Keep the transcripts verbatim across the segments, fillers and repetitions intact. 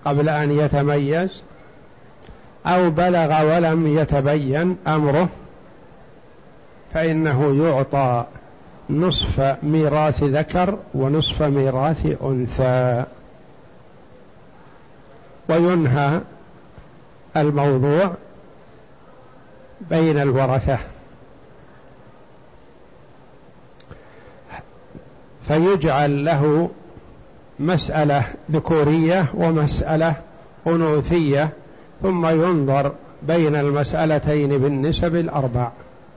قبل أن يتميز أو بلغ ولم يتبين أمره، فإنه يعطى نصف ميراث ذكر ونصف ميراث أنثى، وينهى الموضوع بين الورثة، فيجعل له مسألة ذكورية ومسألة أنوثية، ثم ينظر بين المسألتين بالنسب الأربع.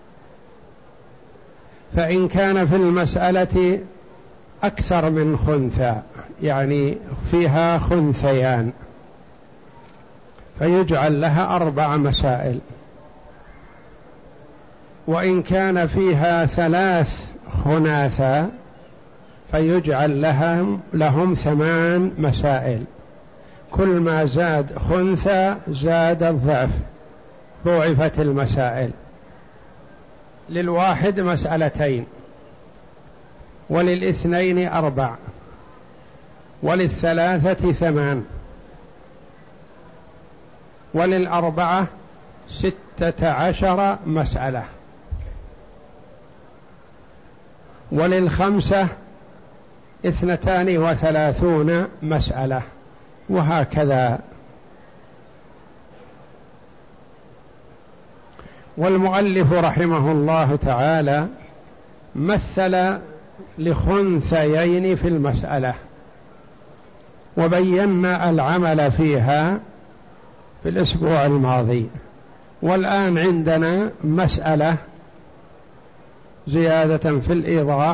فإن كان في المسألة أكثر من خنثى، يعني فيها خنثيان، فيجعل لها أربع مسائل. وإن كان فيها ثلاث خناثى فيجعل لهم, لهم ثمان مسائل، كل ما زاد خنثى زاد الضعف، ضعفت المسائل. للواحد مسألتين، وللاثنين أربع، وللثلاثة ثمان، وللأربعة ستة عشر مسألة، وللخمسة اثنتان وثلاثون مسألة، وهكذا. والمؤلف رحمه الله تعالى مثل لخنثيين في المسألة، وبينا العمل فيها في الأسبوع الماضي. والآن عندنا مسألة زيادة في الإيضاح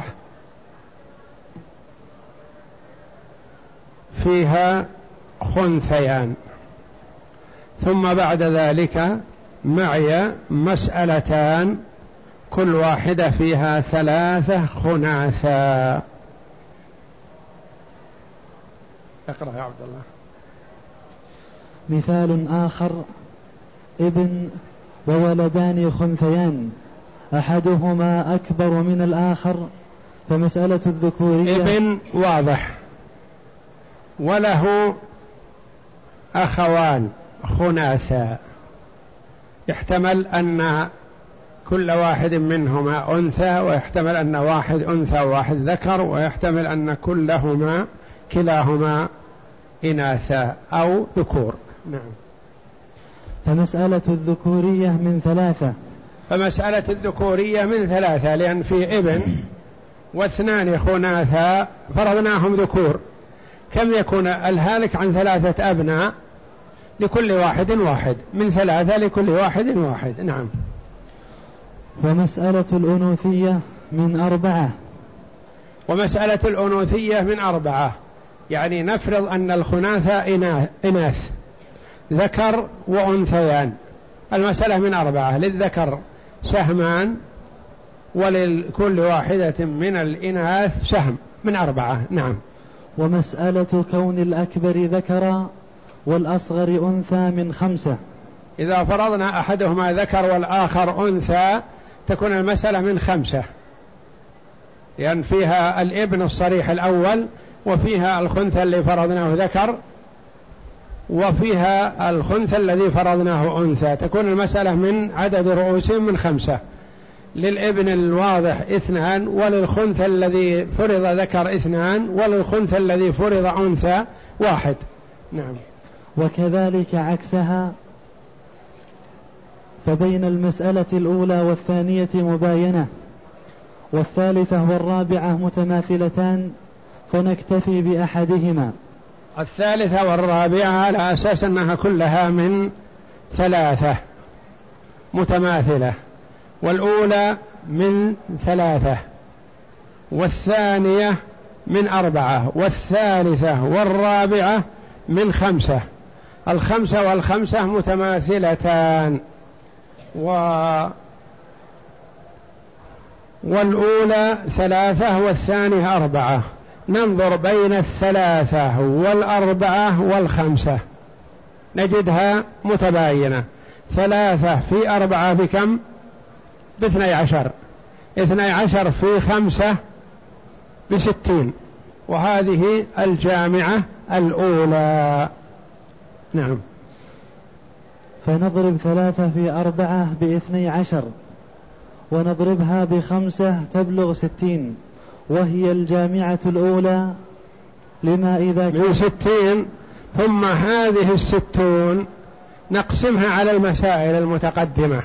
فيها خنثيان، ثم بعد ذلك معي مسألتان كل واحدة فيها ثلاثة خناثا. اقرأ يا عبد الله. مثال آخر: ابن وولدان خنثيان أحدهما أكبر من الآخر، فمسألة الذكورية. ابن واضح، وله أخوان خناثا، يحتمل أن كل واحد منهما أنثى، ويحتمل أن واحد أنثى وواحد ذكر، ويحتمل أن كلهما كلاهما إناثا أو ذكور. نعم. فمسألة الذكورية من ثلاثة فمسألة الذكورية من ثلاثة، لأن في ابن واثنان خناثا فرضناهم ذكور، كم يكون الهالك عن ثلاثة أبناء؟ لكل واحد واحد، من ثلاثة لكل واحد واحد. نعم. ومسألة الأنوثية من أربعة. ومسألة الأنوثية من أربعة، يعني نفرض أن الخناثة إناث ذكر وأنثيان، المسألة من أربعة، للذكر سهمان ولكل واحدة من الإناث سهم، من أربعة. نعم. ومسألة كون الأكبر ذكرا والأصغر أنثى من خمسة. إذا فرضنا أحدهما ذكر والآخر أنثى تكون المسألة من خمسة، لأن فيها الابن الصريح الأول، وفيها الخنثى اللي فرضناه ذكر، وفيها الخنثى الذي فرضناه أنثى، تكون المسألة من عدد رؤوسهم من خمسة. للابن الواضح اثنان، وللخنثى الذي فرض ذكر اثنان، وللخنثى الذي فرض أنثى واحد. نعم. وكذلك عكسها، فبين المسألة الأولى والثانية مباينة، والثالثة والرابعة متماثلتان، فنكتفي بأحدهما. الثالثة والرابعة على أساس أنها كلها من ثلاثة متماثلة، والأولى من ثلاثة، والثانية من أربعة، والثالثة والرابعة من خمسة. الخمسة والخمسة متماثلتان، و... والأولى ثلاثة والثانية أربعة. ننظر بين الثلاثة والأربعة والخمسة نجدها متباينة. ثلاثة في أربعة بكم؟ باثني عشر. اثني عشر في خمسة بستين، وهذه الجامعة الأولى. نعم. فنضرب ثلاثة في أربعة باثني عشر، ونضربها بخمسة تبلغ ستين، وهي الجامعة الأولى لما إذا كان من ستين. ثم هذه الستون نقسمها على المسائل المتقدمة.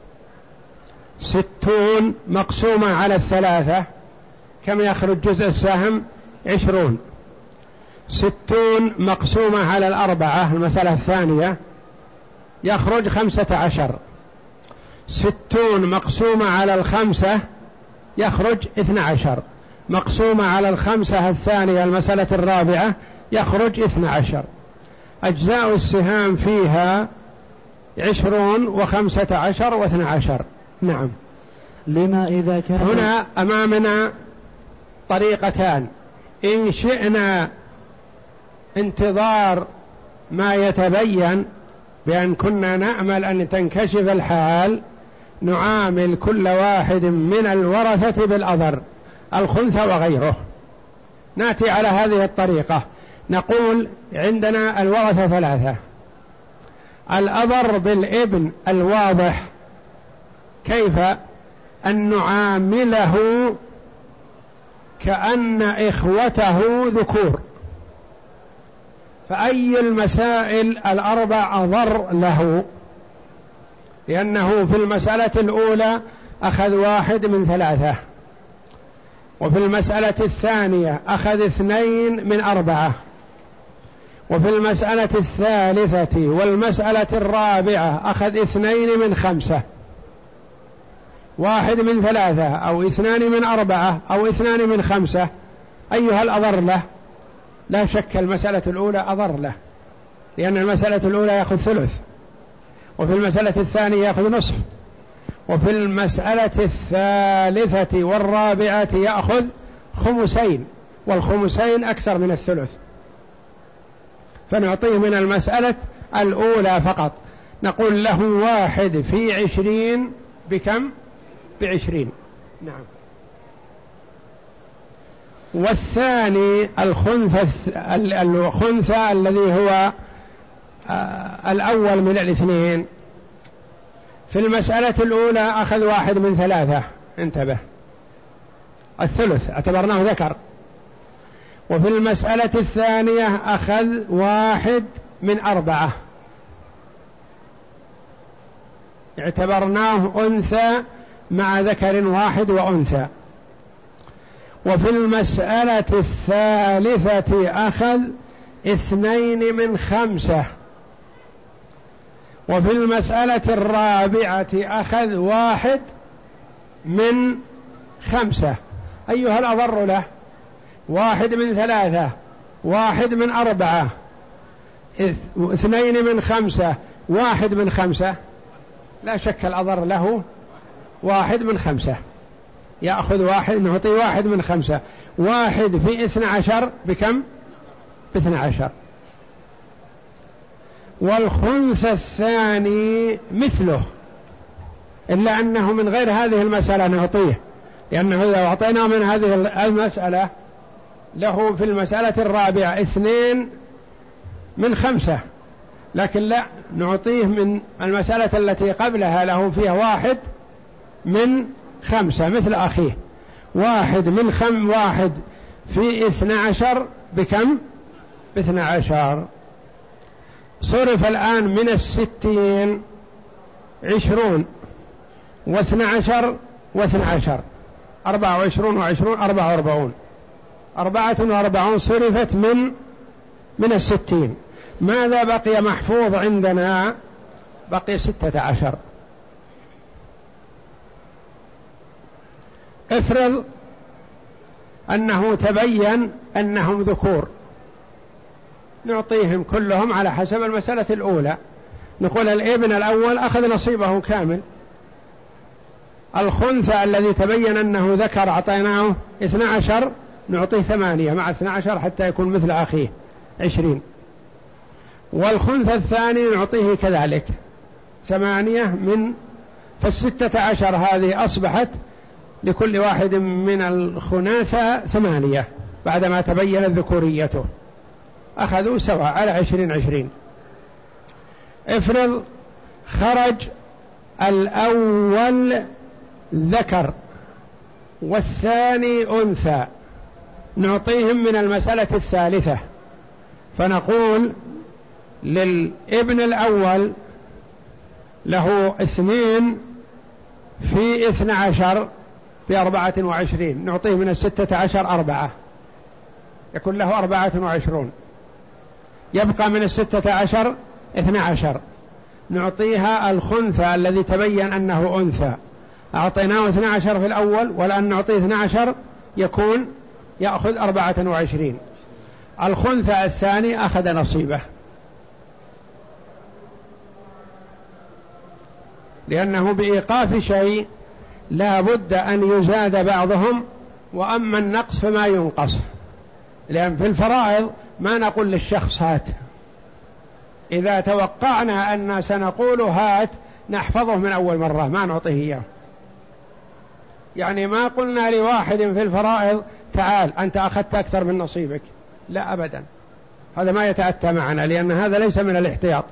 ستون مقسومة على الثلاثة كم يخرج جزء السهم؟ عشرون. ستون مقسومة على الأربعة المسألة الثانية يخرج خمسة عشر. ستون مقسومة على الخمسة يخرج اثنى عشر، مقسومة على الخمسة الثانية المسألة الرابعة يخرج اثنى عشر. أجزاء السهام فيها عشرون وخمسة عشر واثنى عشر. نعم. لما إذا كان هنا أمامنا طريقتان، إن شئنا انتظار ما يتبين بأن كنا نأمل أن تنكشف الحال نعامل كل واحد من الورثة بالأضر الخنثى وغيره. نأتي على هذه الطريقة، نقول عندنا الورثة ثلاثة، الأضر بالابن الواضح كيف أن نعامله كأن إخوته ذكور، فأي المسائل الأربع أضر له، لأنه في المسألة الأولى أخذ واحد من ثلاثة، وفي المسألة الثانية أخذ اثنين من أربعة، وفي المسألة الثالثة والمسألة الرابعة أخذ اثنين من خمسة. واحد من ثلاثة أو اثنان من أربعة أو اثنان من خمسة، أيها الأضر له؟ لا شك المسألة الأولى أضر له، لأن المسألة الأولى يأخذ ثلث، وفي المسألة الثانية يأخذ نصف، وفي المسألة الثالثة والرابعة يأخذ خمسين، والخمسين أكثر من الثلث، فنعطيه من المسألة الأولى فقط، نقول له واحد في عشرين بكم؟ بعشرين. نعم. والثاني الخنثى الخنثى الذي هو آه الأول من الاثنين، في المسألة الأولى أخذ واحد من ثلاثة، انتبه، الثلث اعتبرناه ذكر، وفي المسألة الثانية أخذ واحد من أربعة اعتبرناه أنثى مع ذكر واحد وأنثى، وفي المسألة الثالثة أخذ اثنين من خمسة، وفي المسألة الرابعة أخذ واحد من خمسة. أيها الأضر له؟ واحد من ثلاثة، واحد من أربعة، اثنين من خمسة، واحد من خمسة، لا شك الأضر له واحد من خمسة، يأخذ واحد، نعطي واحد من خمسة، واحد في اثنى عشر بكم؟ باثنى عشر. والخنثى الثاني مثله، إلا أنه من غير هذه المسألة نعطيه، لأنه إذا أعطينا من هذه المسألة له في المسألة الرابعة اثنين من خمسة، لكن لا، نعطيه من المسألة التي قبلها له فيها واحد من خمسة مثل أخيه، واحد من خم واحد في اثنى عشر بكم؟ باثنى عشر. صرف الآن من الستين عشرون واثنى عشر واثنى عشر، أربعة وعشرون وعشرون، أربعة وأربعون، أربعة وأربعون صرفت من من الستين. ماذا بقي محفوظ عندنا؟ بقي ستة عشر. افرض أنه تبين أنهم ذكور، نعطيهم كلهم على حسب المسألة الأولى، نقول الابن الأول أخذ نصيبه كامل، الخنثى الذي تبين أنه ذكر أعطيناه اثنى عشر، نعطيه ثمانية مع اثنى عشر حتى يكون مثل أخيه عشرين، والخنثى الثاني نعطيه كذلك ثمانية من، فالستة عشر هذه أصبحت لكل واحد من الخناثى ثمانية بعدما تبين ذكوريته، أخذوا سواء على عشرين عشرين. افرض خرج الأول ذكر والثاني أنثى، نعطيهم من المسألة الثالثة، فنقول للابن الأول له اثنين في اثنى عشر بأربعة وعشرين، نعطيه من الستة عشر أربعة، يكون له أربعة وعشرون، يبقى من الستة عشر اثنى عشر، نعطيها الخنثى الذي تبين أنه أنثى، أعطيناه اثنى عشر في الأول، والآن نعطيه اثنى عشر يكون يأخذ أربعة وعشرين. الخنثى الثاني أخذ نصيبه، لأنه بإيقاف شيء لا بد أن يزاد بعضهم، وأما النقص فما ينقص، لأن في الفرائض ما نقول للشخص هات، إذا توقعنا أن سنقول هات نحفظه من أول مرة ما نعطيه إياه. يعني ما قلنا لواحد في الفرائض تعال أنت أخذت أكثر من نصيبك، لا أبدا، هذا ما يتأتى معنا، لأن هذا ليس من الاحتياط،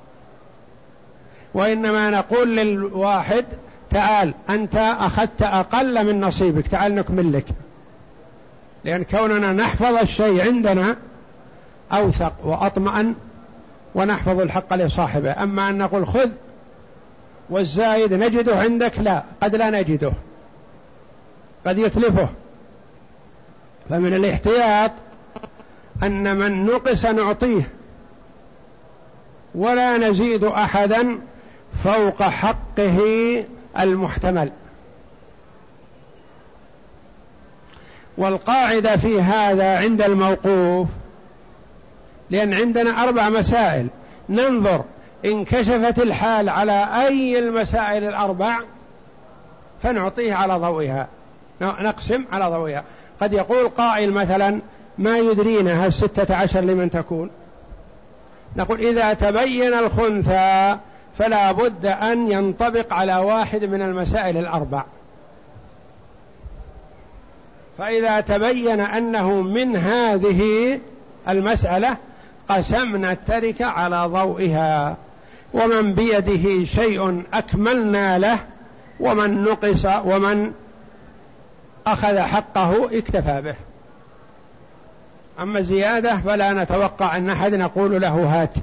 وإنما نقول للواحد تعال أنت أخذت أقل من نصيبك، تعال نكمل لك، لأن كوننا نحفظ الشيء عندنا أوثق وأطمئن ونحفظ الحق لصاحبه. أما أن نقول خذ والزايد نجده عندك، لا، قد لا نجده، قد يتلفه. فمن الاحتياط أن من نقص نعطيه، ولا نزيد أحدا فوق حقه المحتمل. والقاعدة في هذا عند الموقوف، لأن عندنا أربع مسائل، ننظر إن كشفت الحال على أي المسائل الأربع فنعطيه على ضوئها، نقسم على ضوئها. قد يقول قائل مثلا ما يدرينا هل ستة عشر لمن تكون، نقول إذا تبين الخنثى فلا بد أن ينطبق على واحد من المسائل الأربع، فإذا تبين أنه من هذه المسألة قسمنا التركة على ضوئها، ومن بيده شيء أكملنا له، ومن نقص ومن أخذ حقه اكتفى به. أما زيادة فلا نتوقع أن أحد نقول له هات.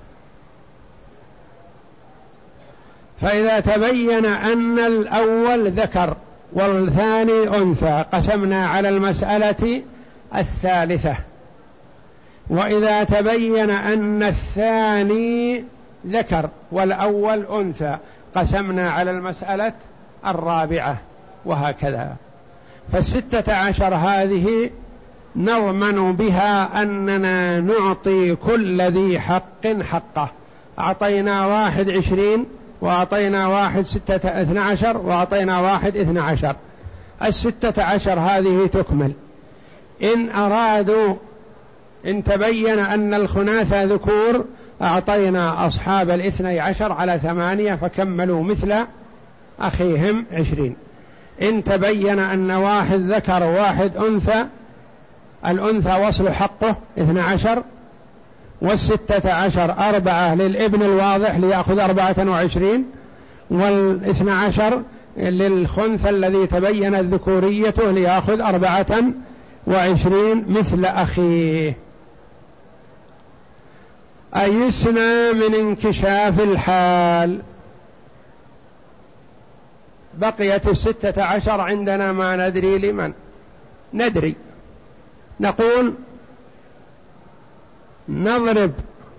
فإذا تبين أن الأول ذكر والثاني أنثى قسمنا على المسألة الثالثة، وإذا تبين أن الثاني ذكر والأول أنثى قسمنا على المسألة الرابعة، وهكذا. فالستة عشر هذه نضمن بها أننا نعطي كل ذي حق حقه، أعطينا واحد عشرين، وأعطينا واحد ستة اثنى عشر، وأعطينا واحد اثنى عشر، الستة عشر هذه تكمل. إن أرادوا إن تبين أن الخناثة ذكور أعطينا أصحاب الاثني عشر على ثمانية فكملوا مثل أخيهم عشرين. إن تبين أن واحد ذكر وواحد أنثى، الأنثى وصل حقه اثنى عشر، والستة عشر أربعة للابن الواضح ليأخذ أربعة وعشرين، والاثنى عشر للخنثى الذي تبين ذكوريته ليأخذ أربعة وعشرين مثل أخيه. أيسنا من انكشاف الحال، بقيت الستة عشر عندنا ما ندري لمن ندري، نقول نضرب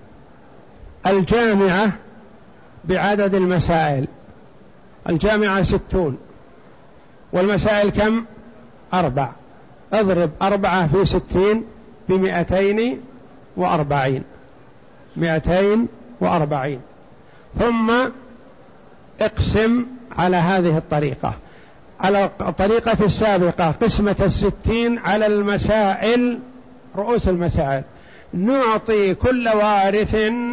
الجامعة بعدد المسائل، الجامعة ستون والمسائل كم؟ أربع، اضرب أربعة في ستين بمئتين وأربعين، مئتين وأربعين، ثم اقسم على هذه الطريقة، على الطريقة السابقة قسمة الستين على المسائل رؤوس المسائل، نعطي كل وارث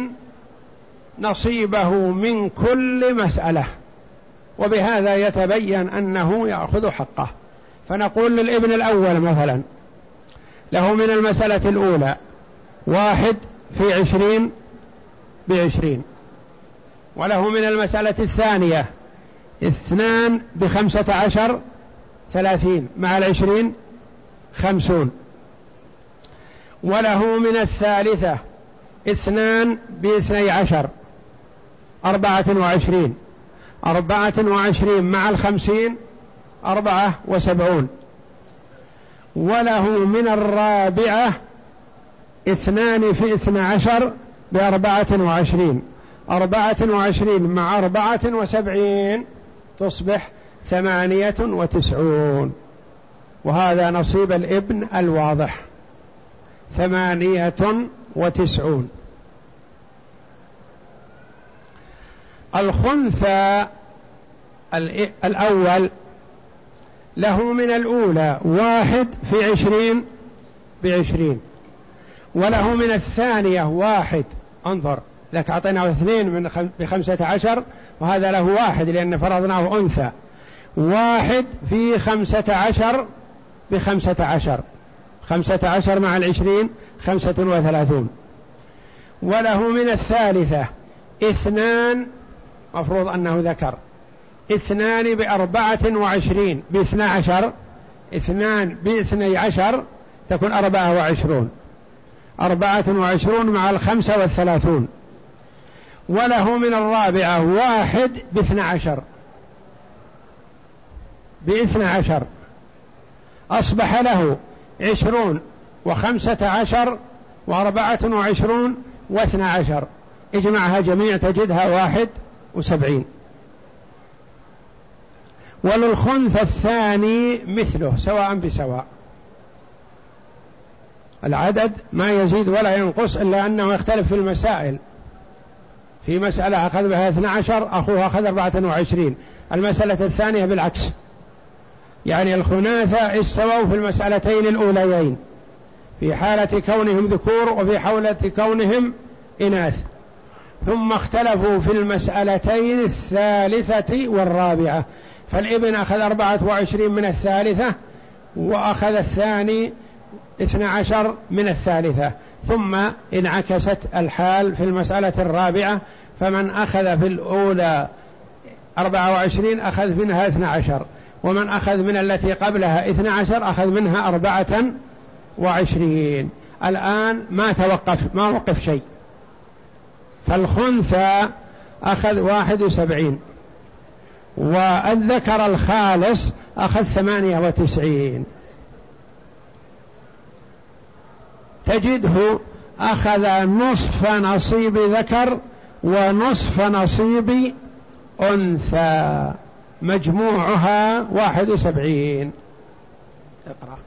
نصيبه من كل مسألة، وبهذا يتبين أنه يأخذ حقه. فنقول للابن الأول مثلا له من المسألة الأولى واحد في عشرين بعشرين، وله من المسألة الثانية اثنان بخمسة عشر ثلاثين مع العشرين خمسون. وله من الثالثة اثنان باثني عشر أربعة وعشرين، أربعة وعشرين مع الخمسين أربعة وسبعون. وله من الرابعة اثنان في اثنى عشر بأربعة وعشرين، أربعة وعشرين مع أربعة وسبعين تصبح ثمانية وتسعون. وهذا نصيب الابن الواضح ثمانية وتسعون. الخنثى الأول له من الأولى واحد في عشرين بعشرين، وله من الثانية واحد، انظر لك أعطيناه اثنين من بخمسة عشر وهذا له واحد لأن فرضناه أنثى، واحد في خمسة عشر بخمسة عشر، خمسة عشر مع العشرين خمسة وثلاثون. وله من الثالثة اثنان، مفروض أنه ذكر، اثنان بأربعة وعشرين باثنى عشر، اثنان باثني عشر تكون أربعة وعشرون، أربعة وعشرون مع الخمسة والثلاثون. وله من الرابعة واحد باثنى عشر باثنى عشر، أصبح له عشرون وخمسة عشر وأربعة وعشرون واثنى عشر، اجمعها جميع تجدها واحد وسبعين. وللخنث الثاني مثله سواء بسواء، العدد ما يزيد ولا ينقص إلا أنه يختلف في المسائل. في مسألة أخذ بها اثنى عشر أخوها أخذ أربعة وعشرين، المسألة الثانية بالعكس، يعني الخناثة استووا في المسألتين الأوليين في حالة كونهم ذكور وفي حالة كونهم إناث، ثم اختلفوا في المسألتين الثالثة والرابعة، فالابن أخذ أربعة وعشرين من الثالثة وأخذ الثاني اثنى عشر من الثالثة، ثم انعكست الحال في المسألة الرابعة، فمن أخذ في الأولى أربعة وعشرين أخذ منها اثنى عشر، ومن أخذ من التي قبلها اثنى عشر أخذ منها أربعة وعشرين. الآن ما توقف، ما وقف شيء، فالخنثى أخذ واحد وسبعين والذكر الخالص أخذ ثمانية وتسعين. تجده أخذ نصف نصيب ذكر ونصف نصيب أنثى، مجموعها واحد وسبعين. اقرأ.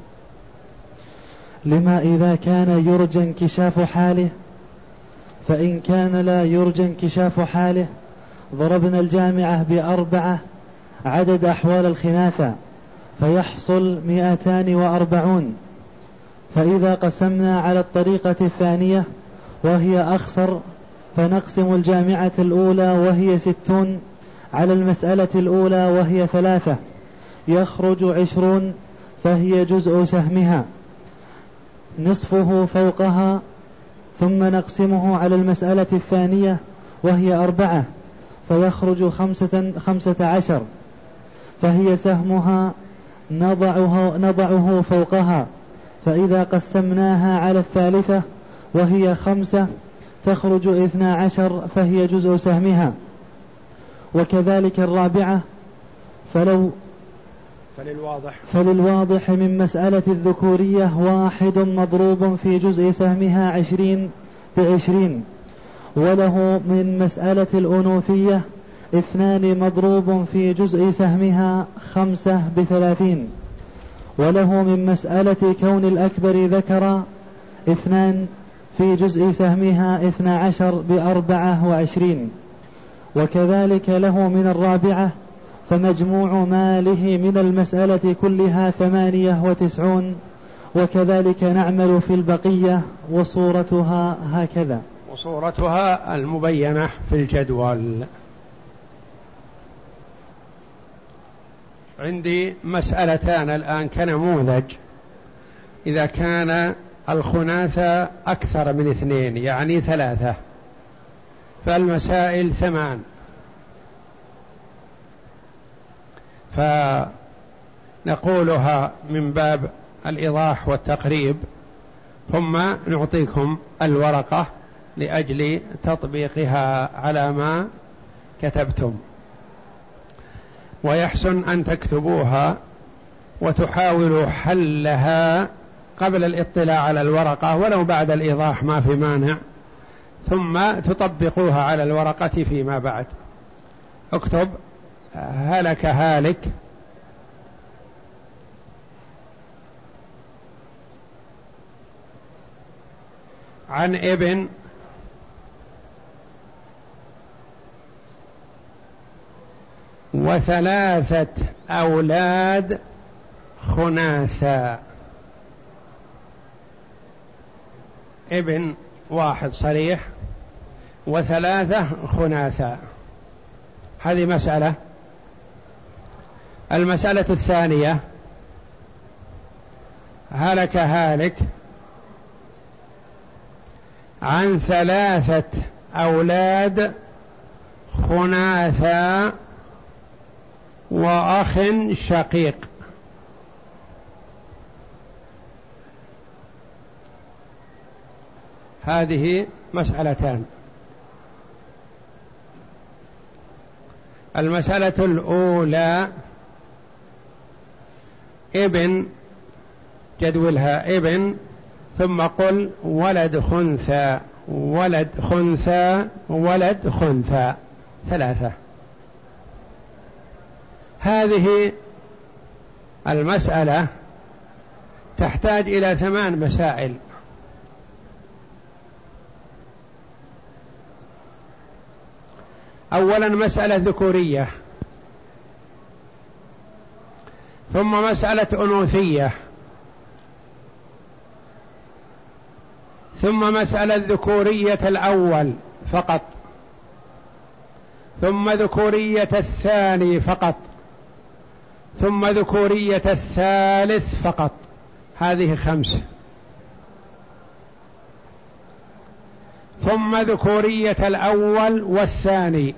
لما إذا كان يرجى انكشاف حاله، فإن كان لا يرجى انكشاف حاله ضربنا الجامعة بأربعة عدد أحوال الخناثة فيحصل مئتان وأربعون. فإذا قسمنا على الطريقة الثانية وهي أخسر فنقسم الجامعة الأولى وهي ستون على المسألة الأولى وهي ثلاثة، يخرج عشرون فهي جزء سهمها نصفه فوقها، ثم نقسمه على المسألة الثانية وهي أربعة فيخرج خمسة, خمسة عشر فهي سهمها نضعه, نضعه فوقها. فإذا قسمناها على الثالثة وهي خمسة تخرج اثنا عشر فهي جزء سهمها. وكذلك الرابعة فلو فللواضح, فللواضح من مسألة الذكورية واحد مضروب في جزء سهمها عشرين بعشرين، وله من مسألة الأنوثية اثنان مضروب في جزء سهمها خمسة بثلاثين، وله من مسألة كون الأكبر ذكر اثنان في جزء سهمها اثنا عشر بأربعة وعشرين. وكذلك له من الرابعة فمجموع ماله من المسألة كلها ثمانية وتسعون. وكذلك نعمل في البقية وصورتها هكذا. وصورتها المبينة في الجدول. عندي مسألتان الآن كنموذج. إذا كان الخناثة أكثر من اثنين يعني ثلاثة، فالمسائل ثمان. فنقولها من باب الإيضاح والتقريب، ثم نعطيكم الورقة لأجل تطبيقها على ما كتبتم. ويحسن أن تكتبوها وتحاولوا حلها قبل الاطلاع على الورقة ولو بعد الإيضاح ما في مانع، ثم تطبقوها على الورقة فيما بعد. اكتب هلك هالك عن ابن وثلاثة أولاد خناثا. ابن واحد صريح وثلاثة خناثا، هذه مسألة. المسألة الثانية هلك هالك عن ثلاثة أولاد خناثا وأخ شقيق. هذه مسألتان. المسألة الأولى ابن، جدولها ابن ثم قل ولد خنثى ولد خنثى ولد خنثى، ثلاثة. هذه المسألة تحتاج إلى ثمان مسائل. أولا مسألة ذكورية، ثم مسألة أنوثية، ثم مسألة ذكورية الأول فقط، ثم ذكورية الثاني فقط، ثم ذكورية الثالث فقط. هذه خمس. ثم ذكورية الأول والثاني،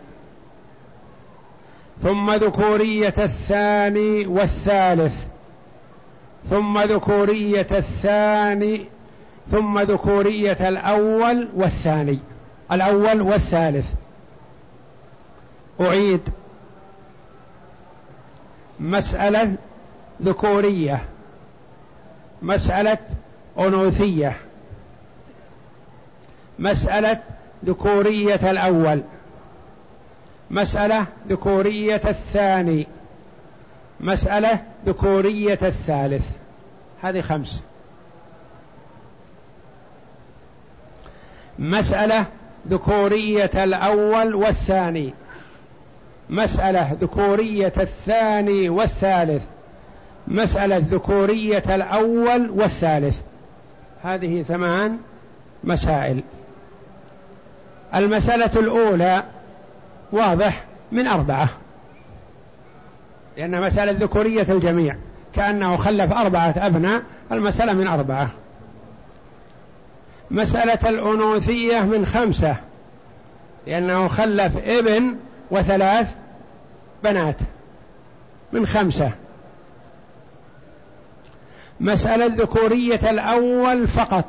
ثم ذكورية الثاني والثالث، ثم ذكورية الثاني، ثم ذكورية الأول والثاني، الأول والثالث. أعيد: مسألة ذكورية، مسألة أنوثية، مسألة ذكورية الأول، مسألة ذكورية الثاني، مسألة ذكورية الثالث. هذه خمس. مسألة ذكورية الأول والثاني، مسألة ذكورية الثاني والثالث، مسألة ذكورية الأول والثالث. هذه ثمان مسائل. المسألة الأولى واضح من أربعة، لأن مسألة ذكورية الجميع كأنه خلف أربعة أبناء، المسألة من أربعة. مسألة الأنوثية من خمسة، لأنه خلف ابن وثلاث بنات، من خمسة. مسألة ذكورية الأول فقط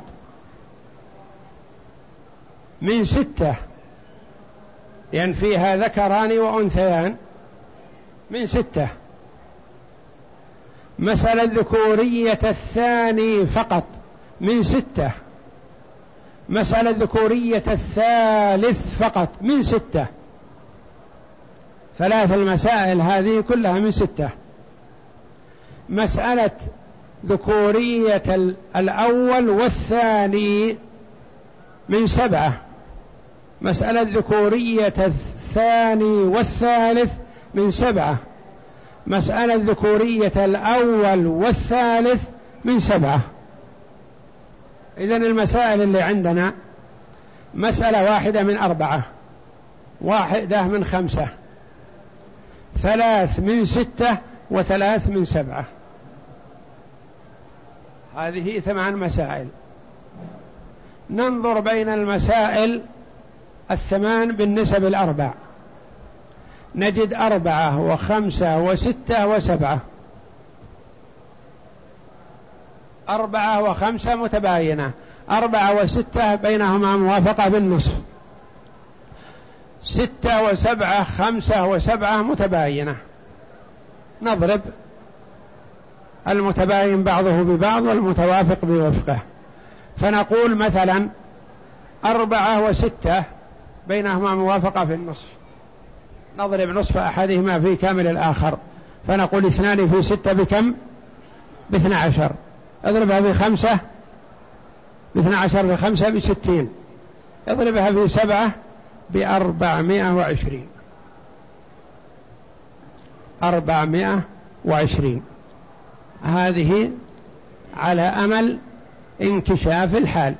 من ستة، لأن فيها ذكران وأنثيان، من ستة. مسألة ذكورية الثاني فقط من ستة. مسألة ذكورية الثالث فقط من ستة. ثلاث المسائل هذه كلها من ستة. مسألة ذكورية الأول والثاني من سبعة. مسألة ذكورية الثاني والثالث من سبعة. مسألة ذكورية الأول والثالث من سبعة. إذن المسائل اللي عندنا مسألة واحدة من أربعة، واحدة من خمسة، ثلاث من ستة، وثلاث من سبعة. هذه ثمان مسائل. ننظر بين المسائل الثمان بالنسب الأربع، نجد أربعة وخمسة وستة وسبعة، أربعة وخمسة متباينة، أربعة وستة بينهما موافقة بالنصف، ستة وسبعة خمسة وسبعة متباينة، نضرب المتباين بعضه ببعض والمتوافق بوفقه، فنقول مثلا أربعة وستة بينهما موافقة في النصف، نضرب نصف أحدهما في كامل الآخر، فنقول اثنان في ستة بكم؟ باثنى عشر، اضربها بخمسة، باثنى عشر بخمسة بستين، اضربها في سبعة بأربعمائة وعشرين، أربعمائة وعشرين. هذه على أمل انكشاف الحال.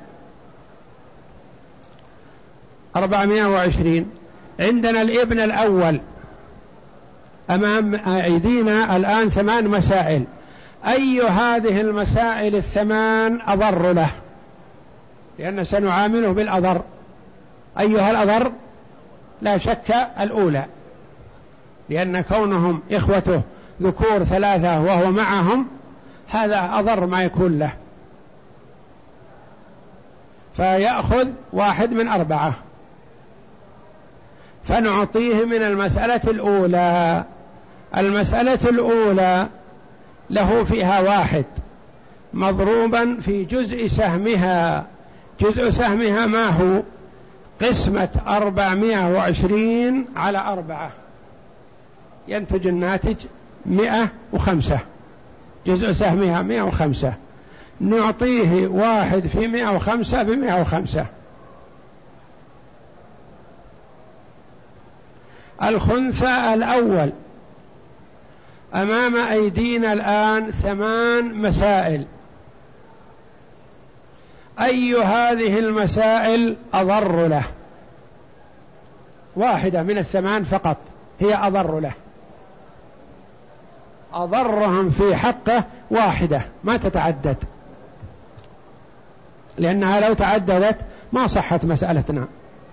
أربعمائة وعشرين. عندنا الابن الأول أمام أيدينا الآن ثمان مسائل، أي هذه المسائل الثمان أضر له؟ لأن سنعامله بالأضر. أيها الأضر؟ لا شك الأولى، لأن كونهم إخوته ذكور ثلاثة وهو معهم هذا أضر ما يكون له، فيأخذ واحد من أربعة، فنعطيه من المسألة الأولى. المسألة الأولى له فيها واحد مضروبا في جزء سهمها، جزء سهمها ما هو؟ قسمة أربعمائة وعشرين على أربعة، ينتج الناتج مئة وخمسة، جزء سهمها مئة وخمسة، نعطيه واحد في مئة وخمسة بمئة وخمسة. الخنثى الأول أمام أيدينا الآن ثمان مسائل، أي هذه المسائل أضر له؟ واحدة من الثمان فقط هي أضر له، أضرهم في حقه واحدة ما تتعدد، لأنها لو تعددت ما صحت مسألتنا.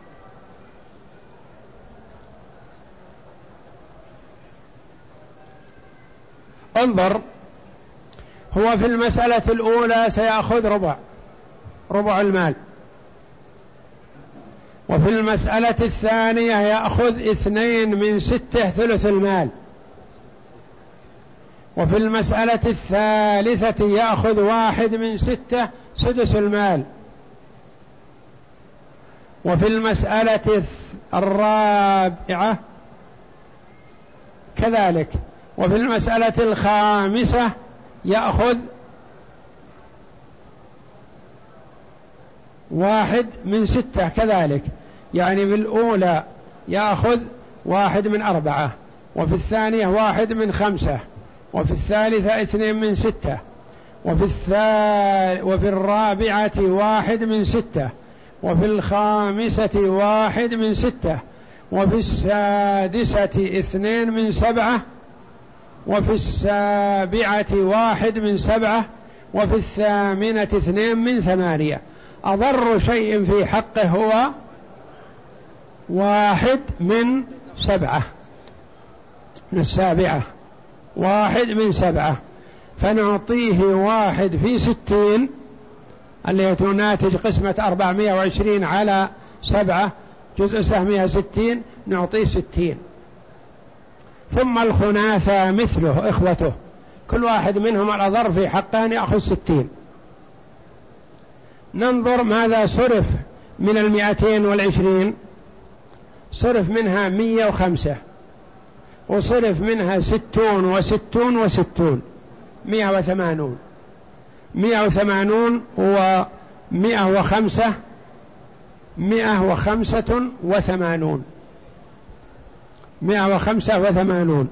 انظر، هو في المسألة الأولى سيأخذ ربع ربع المال، وفي المسألة الثانية يأخذ اثنين من ستة ثلث المال، وفي المسألة الثالثة يأخذ واحد من ستة سدس المال، وفي المسألة الرابعة كذلك، وفي المسألة الخامسة يأخذ واحد من ستة كذلك، يعني في الأولى يأخذ واحد من أربعة، وفي الثانية واحد من خمسة، وفي الثالثة اثنين من ستة، وفي, الثال... وفي الرابعة واحد من ستة، وفي الخامسة واحد من ستة، وفي السادسة اثنين من سبعة، وفي السابعة واحد من سبعة، وفي الثامنة اثنين من ثمانية. أضر شيء في حقه هو واحد من سبعة، من السابعة واحد من سبعة، فنعطيه واحد في ستين اللي تناتج قسمة أربعمائة وعشرين على سبعة، جزء سهمها ستين، نعطيه ستين. ثم الخناثى مثله إخوته، كل واحد منهم الأضر في حقه أن يأخذ ستين. ننظر ماذا صرف من المئتين والعشرين، صرف منها مية وخمسة، وصرف منها ستون وستون وستون، مئة وثمانون، مئة وثمانون ومئة وخمسة، مئة وخمسة وثمانون، مئة وخمسة وثمانون،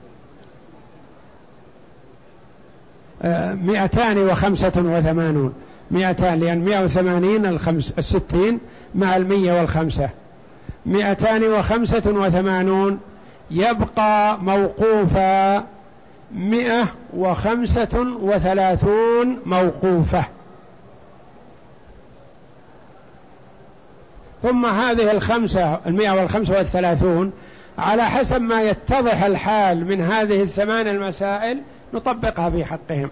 مئتان وخمسة وثمانون، مئتان، لأن مئة وثمانين الخمس الستين مع المية والخمسة، مئتان وخمسة وثمانون، يبقى موقوفا مئة وخمسة وثلاثون موقوفة. ثم هذه الخمسة المئة والخمسة والثلاثون على حسب ما يتضح الحال من هذه الثمان المسائل نطبقها في حقهم.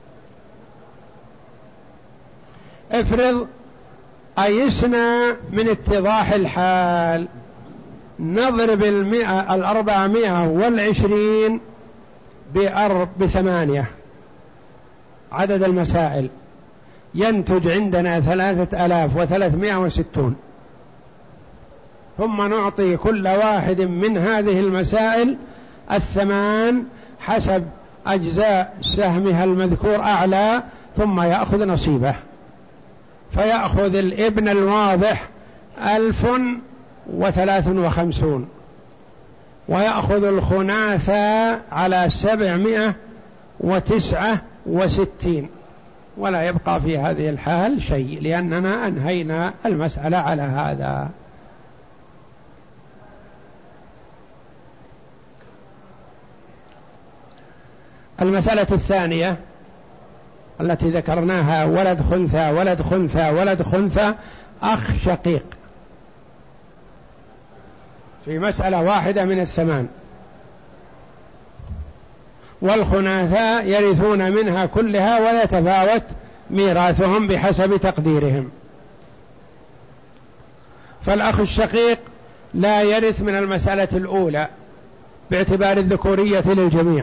افرض أيسنا من اتضاح الحال نضرب المئة الأربعمائة والعشرين بأرب بثمانية عدد المسائل، ينتج عندنا ثلاثة آلاف وثلاثمائة وستون. ثم نعطي كل واحد من هذه المسائل الثمان حسب أجزاء سهمها المذكور أعلى، ثم يأخذ نصيبه. فيأخذ الابن الواضح ألف وثلاث وخمسون، ويأخذ الخناثة على سبعمائة وتسعة وستين، ولا يبقى في هذه الحال شيء لأننا أنهينا المسألة على هذا. المسألة الثانية التي ذكرناها ولد خنثى ولد خنثى ولد خنثى أخ شقيق في مسألة واحدة من الثمان، والخناثاء يرثون منها كلها ويتفاوت ميراثهم بحسب تقديرهم. فالأخ الشقيق لا يرث من المسألة الأولى باعتبار الذكورية للجميع،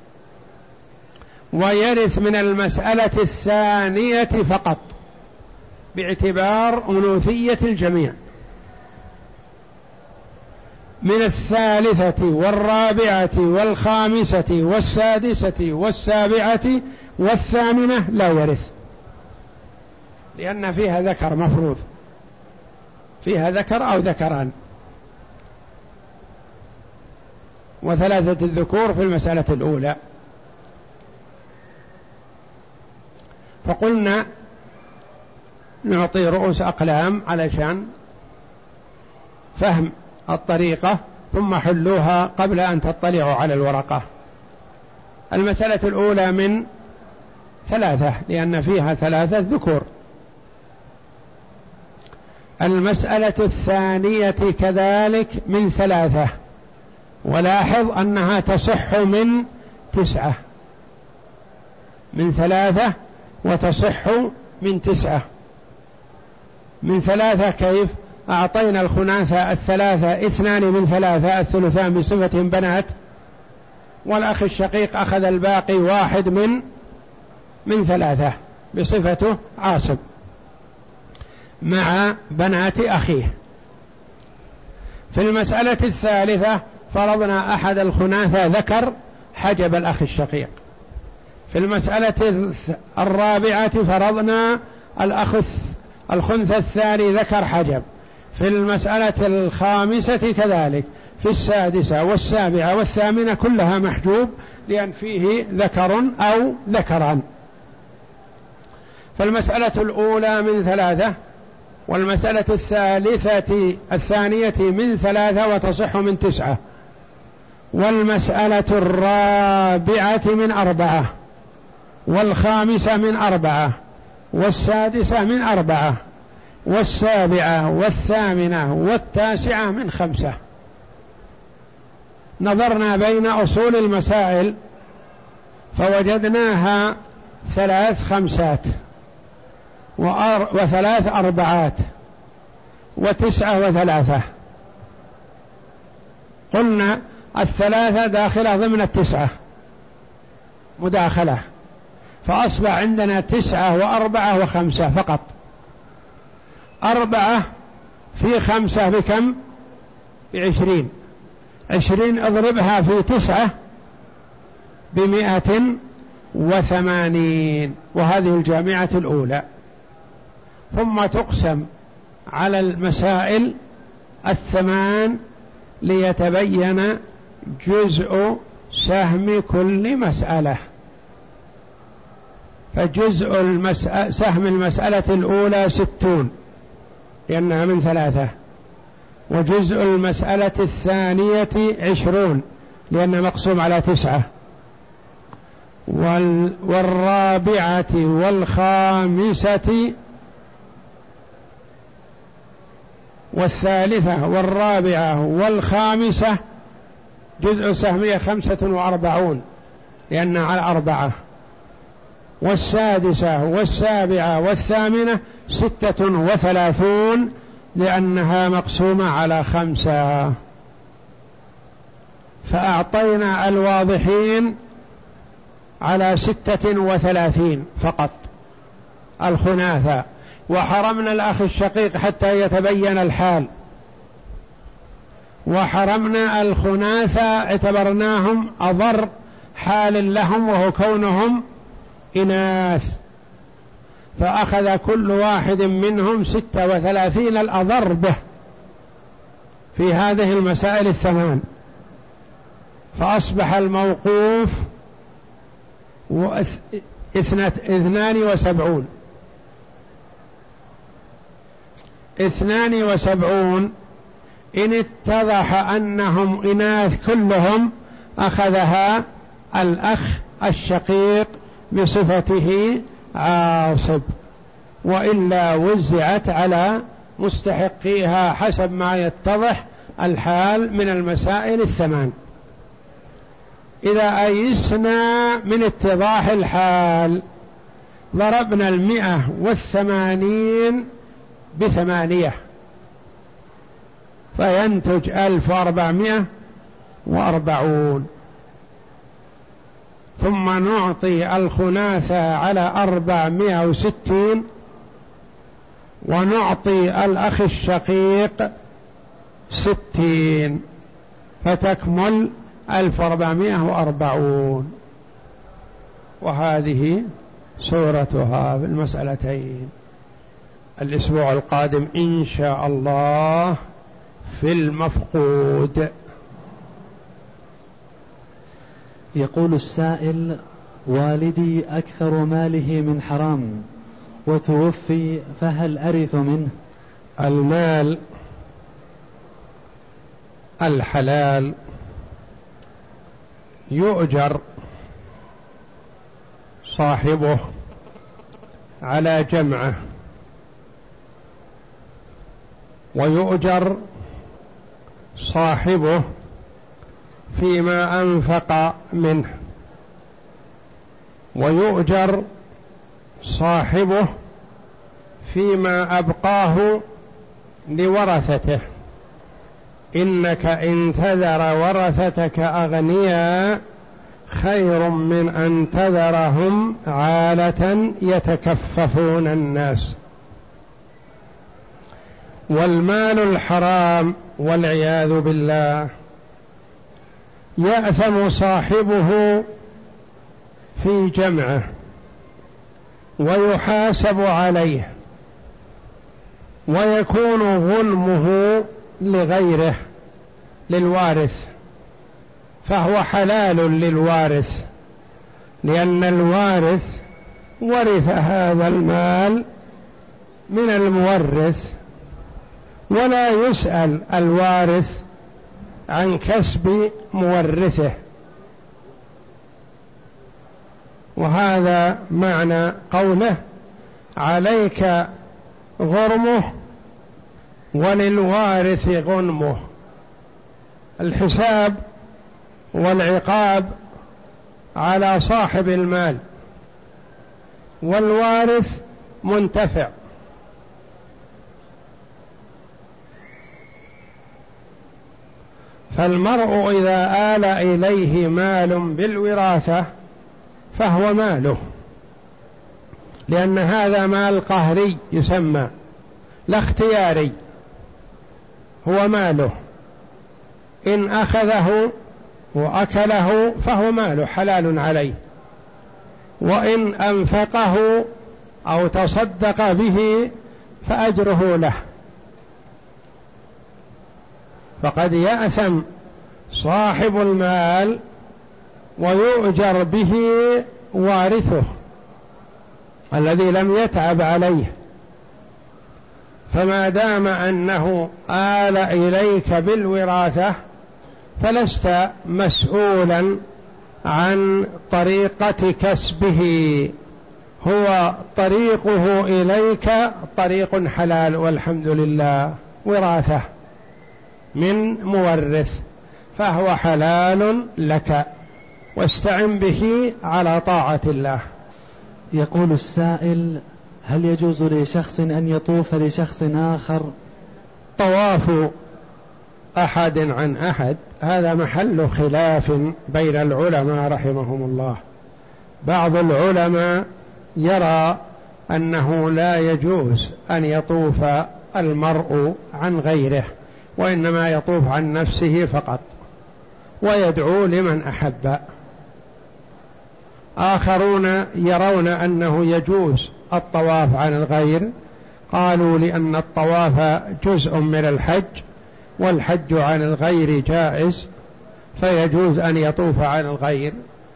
ويرث من المسألة الثانية فقط باعتبار أنوثية الجميع. من الثالثة والرابعة والخامسة والسادسة والسابعة والثامنة لا يرث، لأن فيها ذكر مفروض، فيها ذكر أو ذكران، وثلاثة الذكور في المسألة الأولى. فقلنا نعطي رؤوس أقلام علشان فهم الطريقة، ثم حلوها قبل أن تطلعوا على الورقة. المسألة الأولى من ثلاثة لأن فيها ثلاثة ذكور. المسألة الثانية كذلك من ثلاثة، ولاحظ أنها تصح من تسعة، من ثلاثة وتصح من تسعة. من ثلاثة كيف؟ أعطينا الخناثة الثلاثة اثنان من ثلاثة الثلثان بصفتهم بنات، والأخ الشقيق أخذ الباقي واحد من من ثلاثة بصفته عاصب مع بنات أخيه. في المسألة الثالثة فرضنا أحد الخناثة ذكر حجب الأخ الشقيق. في المسألة الرابعة فرضنا الأخ الخنثى الثاني ذكر حجب. في المسألة الخامسة كذلك. في السادسة والسابعة والثامنة كلها محجوب لأن فيه ذكر أو ذكران. فالمسألة الأولى من ثلاثة، والمسألة الثالثة الثانية من ثلاثة وتصح من تسعة، والمسألة الرابعة من أربعة، والخامسة من أربعة، والسادسة من أربعة، والسابعة والثامنة والتاسعة من خمسة. نظرنا بين أصول المسائل فوجدناها ثلاث خمسات وثلاث أربعات وتسعة وثلاثة. قلنا الثلاثة داخلة ضمن التسعة مداخلة، فأصبح عندنا تسعة وأربعة وخمسة فقط. أربعة في خمسة بكم؟ بعشرين. عشرين اضربها في تسعة بمئة وثمانين، وهذه الجامعة الأولى. ثم تقسم على المسائل الثمان ليتبين جزء سهم كل مسألة. فجزء المسألة سهم المسألة الأولى ستون لأنها من ثلاثة، وجزء المسألة الثانية عشرون لأنها مقسوم على تسعة، وال والرابعة والخامسة والثالثة والرابعة والخامسة جزء سهمية خمسة وأربعون لأنها على أربعة، والسادسة والسابعة والثامنة ستة وثلاثون لأنها مقسومة على خمسة. فأعطينا الواضحين على ستة وثلاثين فقط الخناثة، وحرمنا الأخ الشقيق حتى يتبين الحال، وحرمنا الخناثة اعتبرناهم أضر حال لهم وهو كونهم إناث، فأخذ كل واحد منهم ستة وثلاثين الأضر به في هذه المسائل الثمان، فأصبح الموقوف اثنان وسبعون اثنان وسبعون إن اتضح أنهم إناث كلهم أخذها الأخ الشقيق بصفته عاصب، وإلا وزعت على مستحقيها حسب ما يتضح الحال من المسائل الثمان. إذا أيسنا من اتضاح الحال ضربنا المئة والثمانين بثمانية فينتج ألف وأربعمائة وأربعون، ثم نعطي الخناثة على أربعمائة وستين ونعطي الأخ الشقيق ستين فتكمل ألف وأربعمائة وأربعون. وهذه صورتها في المسألتين. الأسبوع القادم إن شاء الله في المفقود. يقول السائل: والدي أكثر ماله من حرام وتوفي، فهل أرث منه؟ المال الحلال يؤجر صاحبه على جمعه، ويؤجر صاحبه فيما أنفق منه، ويؤجر صاحبه فيما أبقاه لورثته. إنك إن تذر ورثتك أغنياء خير من أن تذرهم عالة يتكففون الناس. والمال الحرام والعياذ بالله يأثم صاحبه في جمعه ويحاسب عليه، ويكون ظلمه لغيره للوارث، فهو حلال للوارث، لأن الوارث ورث هذا المال من المورث، ولا يسأل الوارث عن كسب مورثه. وهذا معنى قوله: عليك غرمه وللوارث غنمه. الحساب والعقاب على صاحب المال، والوارث منتفع. فالمرء إذا آل إليه مال بالوراثة فهو ماله، لأن هذا مال قهري يسمى، لا اختياري، هو ماله. إن أخذه وأكله فهو ماله حلال عليه، وإن أنفقه أو تصدق به فأجره له. فقد يأثم صاحب المال ويؤجر به وارثه الذي لم يتعب عليه. فما دام أنه آل إليك بالوراثة فلست مسؤولا عن طريقة كسبه، هو طريقه إليك طريق حلال والحمد لله. وراثة من مورث فهو حلال لك، واستعن به على طاعة الله. يقول السائل: هل يجوز لشخص أن يطوف لشخص آخر؟ طواف أحد عن أحد هذا محل خلاف بين العلماء رحمهم الله. بعض العلماء يرى أنه لا يجوز أن يطوف المرء عن غيره، وإنما يطوف عن نفسه فقط ويدعو لمن أحب. آخرون يرون أنه يجوز الطواف عن الغير، قالوا لأن الطواف جزء من الحج والحج عن الغير جائز، فيجوز أن يطوف عن الغير.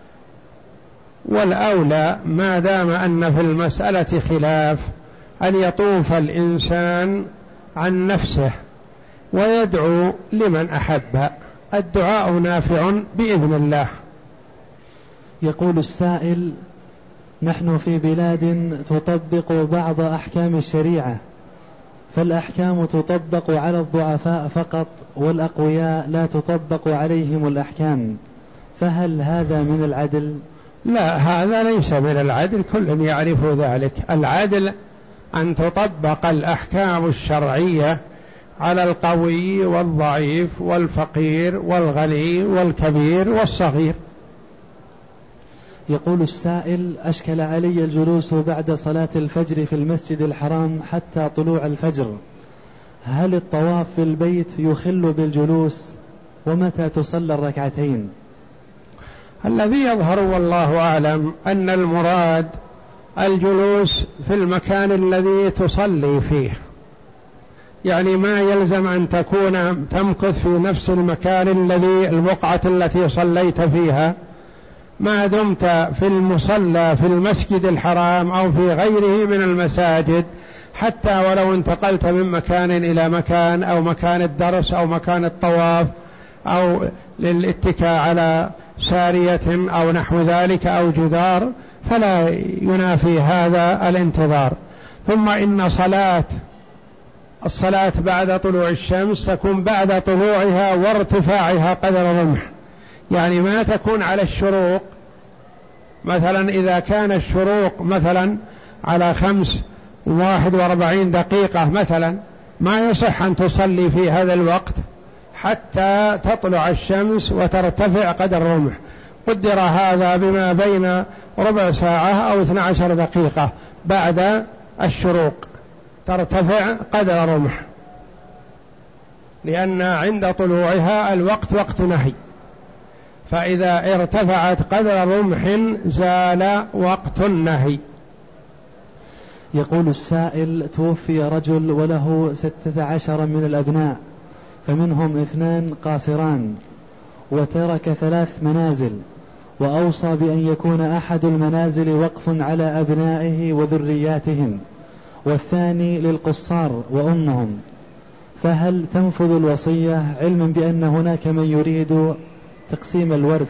والأولى ما دام أن في المسألة خلاف أن يطوف الإنسان عن نفسه ويدعو لمن أحب، الدعاء نافع بإذن الله. يقول السائل: نحن في بلاد تطبق بعض أحكام الشريعة، فالأحكام تطبق على الضعفاء فقط والأقوياء لا تطبق عليهم الأحكام، فهل هذا من العدل؟ لا، هذا ليس من العدل، كل يعرف ذلك. العدل أن تطبق الأحكام الشرعية على القوي والضعيف والفقير والغني والكبير والصغير. يقول السائل: أشكل علي الجلوس بعد صلاة الفجر في المسجد الحرام حتى طلوع الفجر، هل الطواف في البيت يخل بالجلوس؟ ومتى تصلى الركعتين؟ الذي يظهر والله أعلم أن المراد الجلوس في المكان الذي تصلي فيه، يعني ما يلزم أن تكون تمكث في نفس المكان الذي البقعة التي صليت فيها، ما دمت في المصلى في المسجد الحرام أو في غيره من المساجد، حتى ولو انتقلت من مكان إلى مكان أو مكان الدرس أو مكان الطواف أو للاتكاء على سارية أو نحو ذلك أو جدار، فلا ينافي هذا الانتظار. ثم إن صلاة الصلاة بعد طلوع الشمس تكون بعد طلوعها وارتفاعها قدر الرمح، يعني ما تكون على الشروق. مثلا إذا كان الشروق مثلا على خمس واحد واربعين دقيقة مثلا، ما يصح أن تصلي في هذا الوقت حتى تطلع الشمس وترتفع قدر الرمح. قدر هذا بما بين ربع ساعة أو اثنى عشر دقيقة بعد الشروق ترتفع قدر الرمح، لأن عند طلوعها الوقت وقت نهي، فإذا ارتفعت قدر رمح زال وقت النهي. يقول السائل: توفي رجل وله ستة عشر من الأبناء، فمنهم اثنان قاصران، وترك ثلاث منازل، وأوصى بأن يكون أحد المنازل وقف على أبنائه وذرياتهم، والثاني للقصار وأمهم، فهل تنفذ الوصية علما بأن هناك من يريد تقسيم الورث؟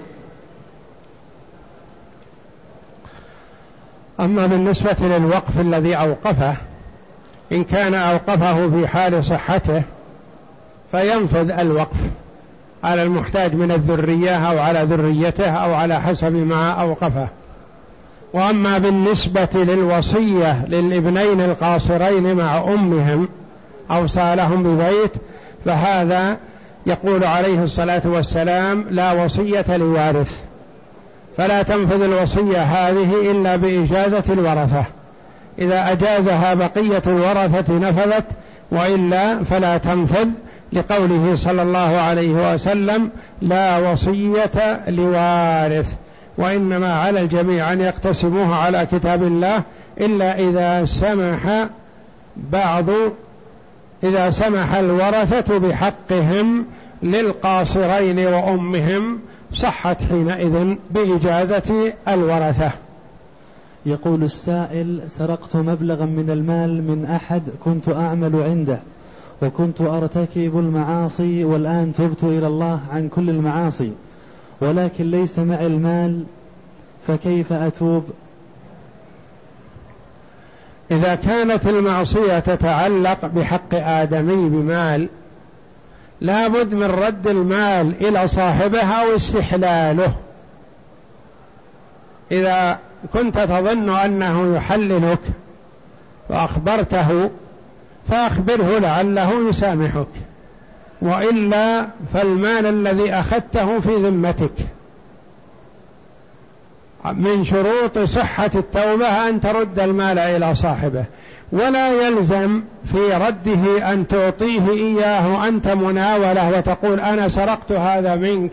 أما بالنسبة للوقف الذي أوقفه، إن كان أوقفه في حال صحته فينفذ الوقف على المحتاج من الذرية أو على ذريته أو على حسب ما أوقفه. وأما بالنسبة للوصية للابنين القاصرين مع أمهم أوصى لهم ببيت، فهذا يقول عليه الصلاة والسلام: لا وصية لوارث، فلا تنفذ الوصية هذه إلا بإجازة الورثة، إذا أجازها بقية الورثة نفذت، وإلا فلا تنفذ، لقوله صلى الله عليه وسلم: لا وصية لوارث، وإنما على الجميع أن يقتسموها على كتاب الله، إلا إذا سمح بعض إذا سمح الورثة بحقهم للقاصرين وأمهم صحت حينئذ بإجازة الورثة. يقول السائل: سرقت مبلغا من المال من أحد كنت أعمل عنده، وكنت أرتكب المعاصي، والآن تبت إلى الله عن كل المعاصي، ولكن ليس معي المال، فكيف أتوب؟ إذا كانت المعصية تتعلق بحق آدمي بمال لا بد من رد المال إلى صاحبه أو استحلاله. إذا كنت تظن أنه يحللك فأخبرته فأخبره لعله يسامحك، وإلا فالمال الذي أخذته في ذمتك. من شروط صحة التوبة أن ترد المال إلى صاحبه، ولا يلزم في رده أن تعطيه إياه أنت مناولة وتقول أنا سرقت هذا منك،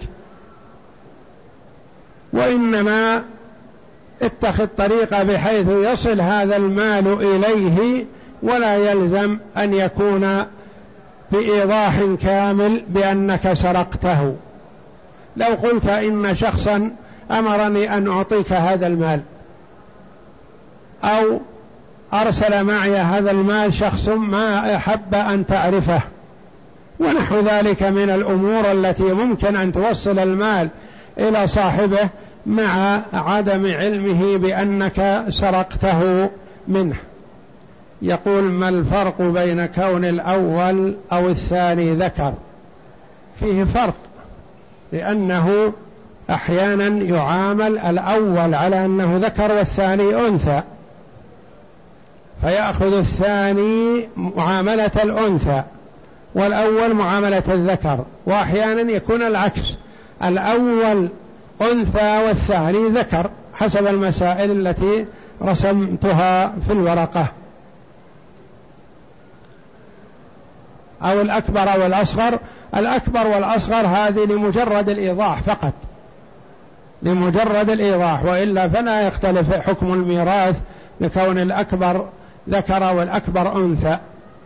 وإنما اتخذ طريقة بحيث يصل هذا المال إليه، ولا يلزم أن يكون بإيضاح كامل بأنك سرقته. لو قلت إن شخصا أمرني أن أعطيك هذا المال، أو أرسل معي هذا المال شخص ما أحب أن تعرفه، ونحو ذلك من الأمور التي ممكن أن توصل المال إلى صاحبه مع عدم علمه بأنك سرقته منه. يقول: ما الفرق بين كون الأول أو الثاني ذكر؟ فيه فرق، لأنه أحيانا يعامل الأول على أنه ذكر والثاني أنثى، فيأخذ الثاني معاملة الأنثى والأول معاملة الذكر، وأحيانا يكون العكس، الأول أنثى والثاني ذكر، حسب المسائل التي رسمتها في الورقة. أو الأكبر والأصغر، الأكبر والأصغر هذه لمجرد الإيضاح فقط، لمجرد الإيضاح، وإلا فلا يختلف حكم الميراث لكون الأكبر ذكر والأكبر أنثى.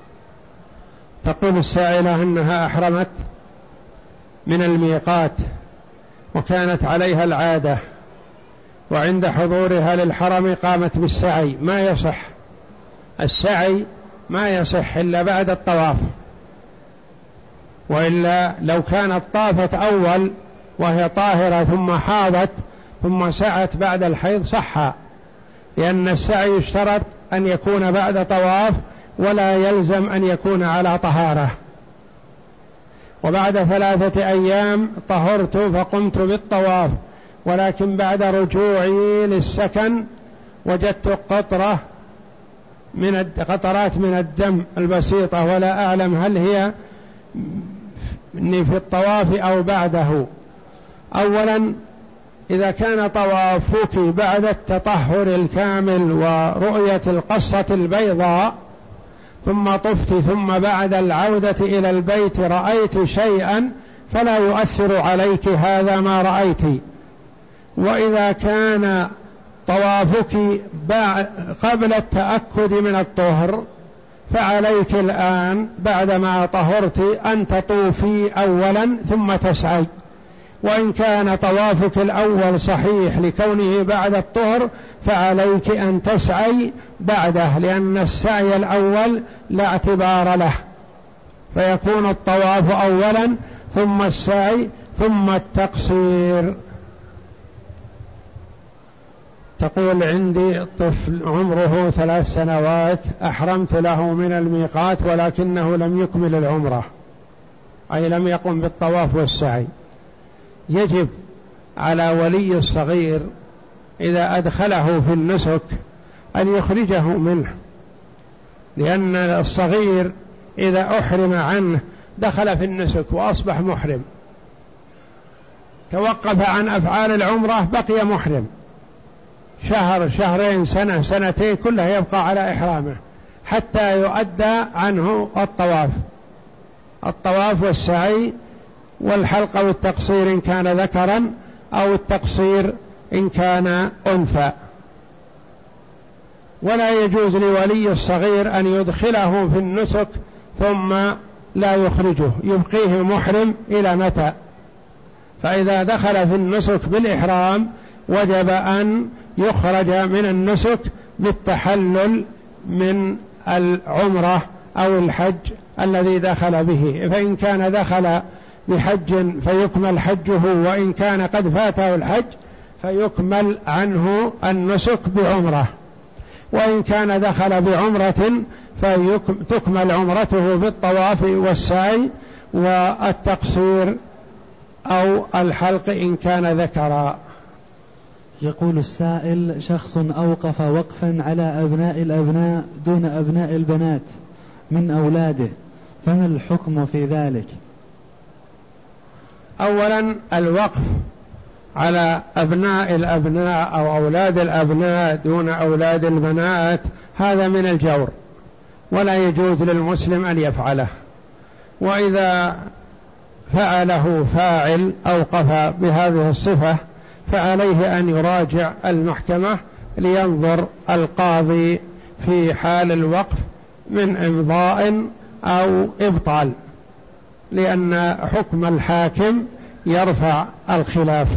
تقول السائلة أنها أحرمت من الميقات وكانت عليها العادة، وعند حضورها للحرم قامت بالسعي، ما يصح السعي، ما يصح إلا بعد الطواف، وإلا لو كانت طافت أول وهي طاهرة ثم حاضت ثم سعت بعد الحيض صح، لأن السعي يشترط أن يكون بعد طواف ولا يلزم أن يكون على طهارة. وبعد ثلاثة أيام طهرت فقمت بالطواف، ولكن بعد رجوعي للسكن وجدت قطرة من قطرات من الدم البسيطة، ولا أعلم هل هي في الطواف أو بعده. أولا إذا كان طوافك بعد التطهر الكامل ورؤية القصة البيضاء ثم طفت ثم بعد العودة إلى البيت رأيت شيئا فلا يؤثر عليك هذا ما رأيت. وإذا كان طوافك قبل التأكد من الطهر فعليك الآن بعدما طهرت أن تطوفي أولا ثم تسعي. وإن كان طوافك الأول صحيح لكونه بعد الطهر فعليك أن تسعي بعده، لأن السعي الأول لا اعتبار له، فيكون الطواف أولا ثم السعي ثم التقصير. تقول: عندي طفل عمره ثلاث سنوات أحرمت له من الميقات ولكنه لم يكمل العمرة، أي لم يقم بالطواف والسعي. يجب على ولي الصغير إذا أدخله في النسك أن يخرجه منه، لأن الصغير إذا أحرم عنه دخل في النسك وأصبح محرم، توقف عن أفعال العمرة بقي محرم، شهر شهرين سنة سنتين كلها يبقى على إحرامه حتى يؤدى عنه الطواف الطواف والسعي والحلق والتقصير إن كان ذكرا، أو التقصير إن كان أنثى. ولا يجوز لولي الصغير أن يدخله في النسك ثم لا يخرجه، يبقيه محرم إلى متى؟ فإذا دخل في النسك بالإحرام وجب أن يخرج من النسك بالتحلل من العمرة أو الحج الذي دخل به. فإن كان دخل بحج فيكمل حجه، وإن كان قد فاته الحج فيكمل عنه النسك بعمرة. وإن كان دخل بعمرة فتكمل عمرته بالطواف والسعي والتقصير أو الحلق إن كان ذكرا. يقول السائل: شخص أوقف وقفا على أبناء الأبناء دون أبناء البنات من أولاده، فما الحكم في ذلك؟ أولا الوقف على أبناء الأبناء أو أولاد الأبناء دون أولاد البنات هذا من الجور، ولا يجوز للمسلم أن يفعله. وإذا فعله فاعل أوقف بهذه الصفة فعليه أن يراجع المحكمة لينظر القاضي في حال الوقف من إمضاء أو إبطال، لأن حكم الحاكم يرفع الخلاف.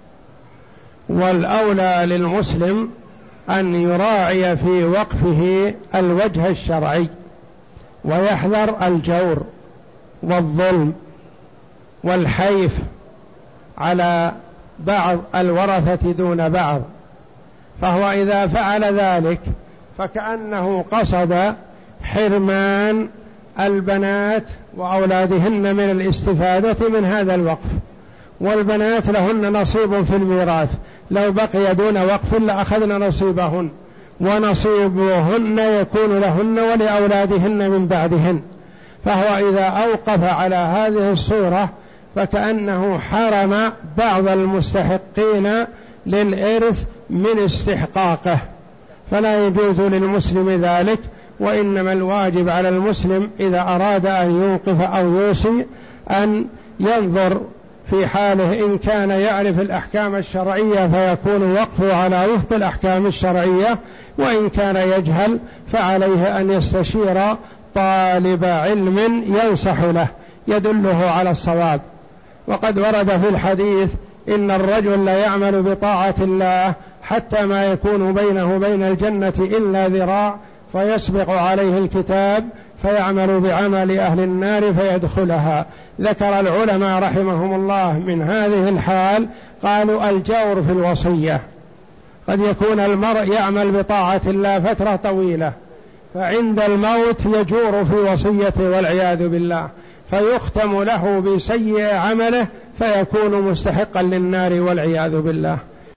والأولى للمسلم أن يراعي في وقفه الوجه الشرعي ويحذر الجور والظلم والحيف على بعض الورثة دون بعض. فهو إذا فعل ذلك فكأنه قصد حرمان البنات وأولادهن من الاستفادة من هذا الوقف، والبنات لهن نصيب في الميراث، لو بقي دون وقف لأخذن نصيبهن، ونصيبهن يكون لهن ولأولادهن من بعدهن. فهو إذا أوقف على هذه الصورة فكأنه حرم بعض المستحقين للإرث من استحقاقه، فلا يجوز للمسلم ذلك. وإنما الواجب على المسلم إذا أراد أن يوقف أو يوصي أن ينظر في حاله، إن كان يعرف الأحكام الشرعية فيكون وقفه على وفق الأحكام الشرعية، وإن كان يجهل فعليه أن يستشير طالب علم ينصح له يدله على الصواب. وقد ورد في الحديث: إن الرجل لا يعمل بطاعة الله حتى ما يكون بينه وبين الجنة إلا ذراع، فيسبق عليه الكتاب فيعمل بعمل أهل النار فيدخلها. ذكر العلماء رحمهم الله من هذه الحال قالوا الجور في الوصية. قد يكون المرء يعمل بطاعة الله فترة طويلة، فعند الموت يجور في وصيته والعياذ بالله، فيختم له بسيء عمله فيكون مستحقا للنار والعياذ بالله.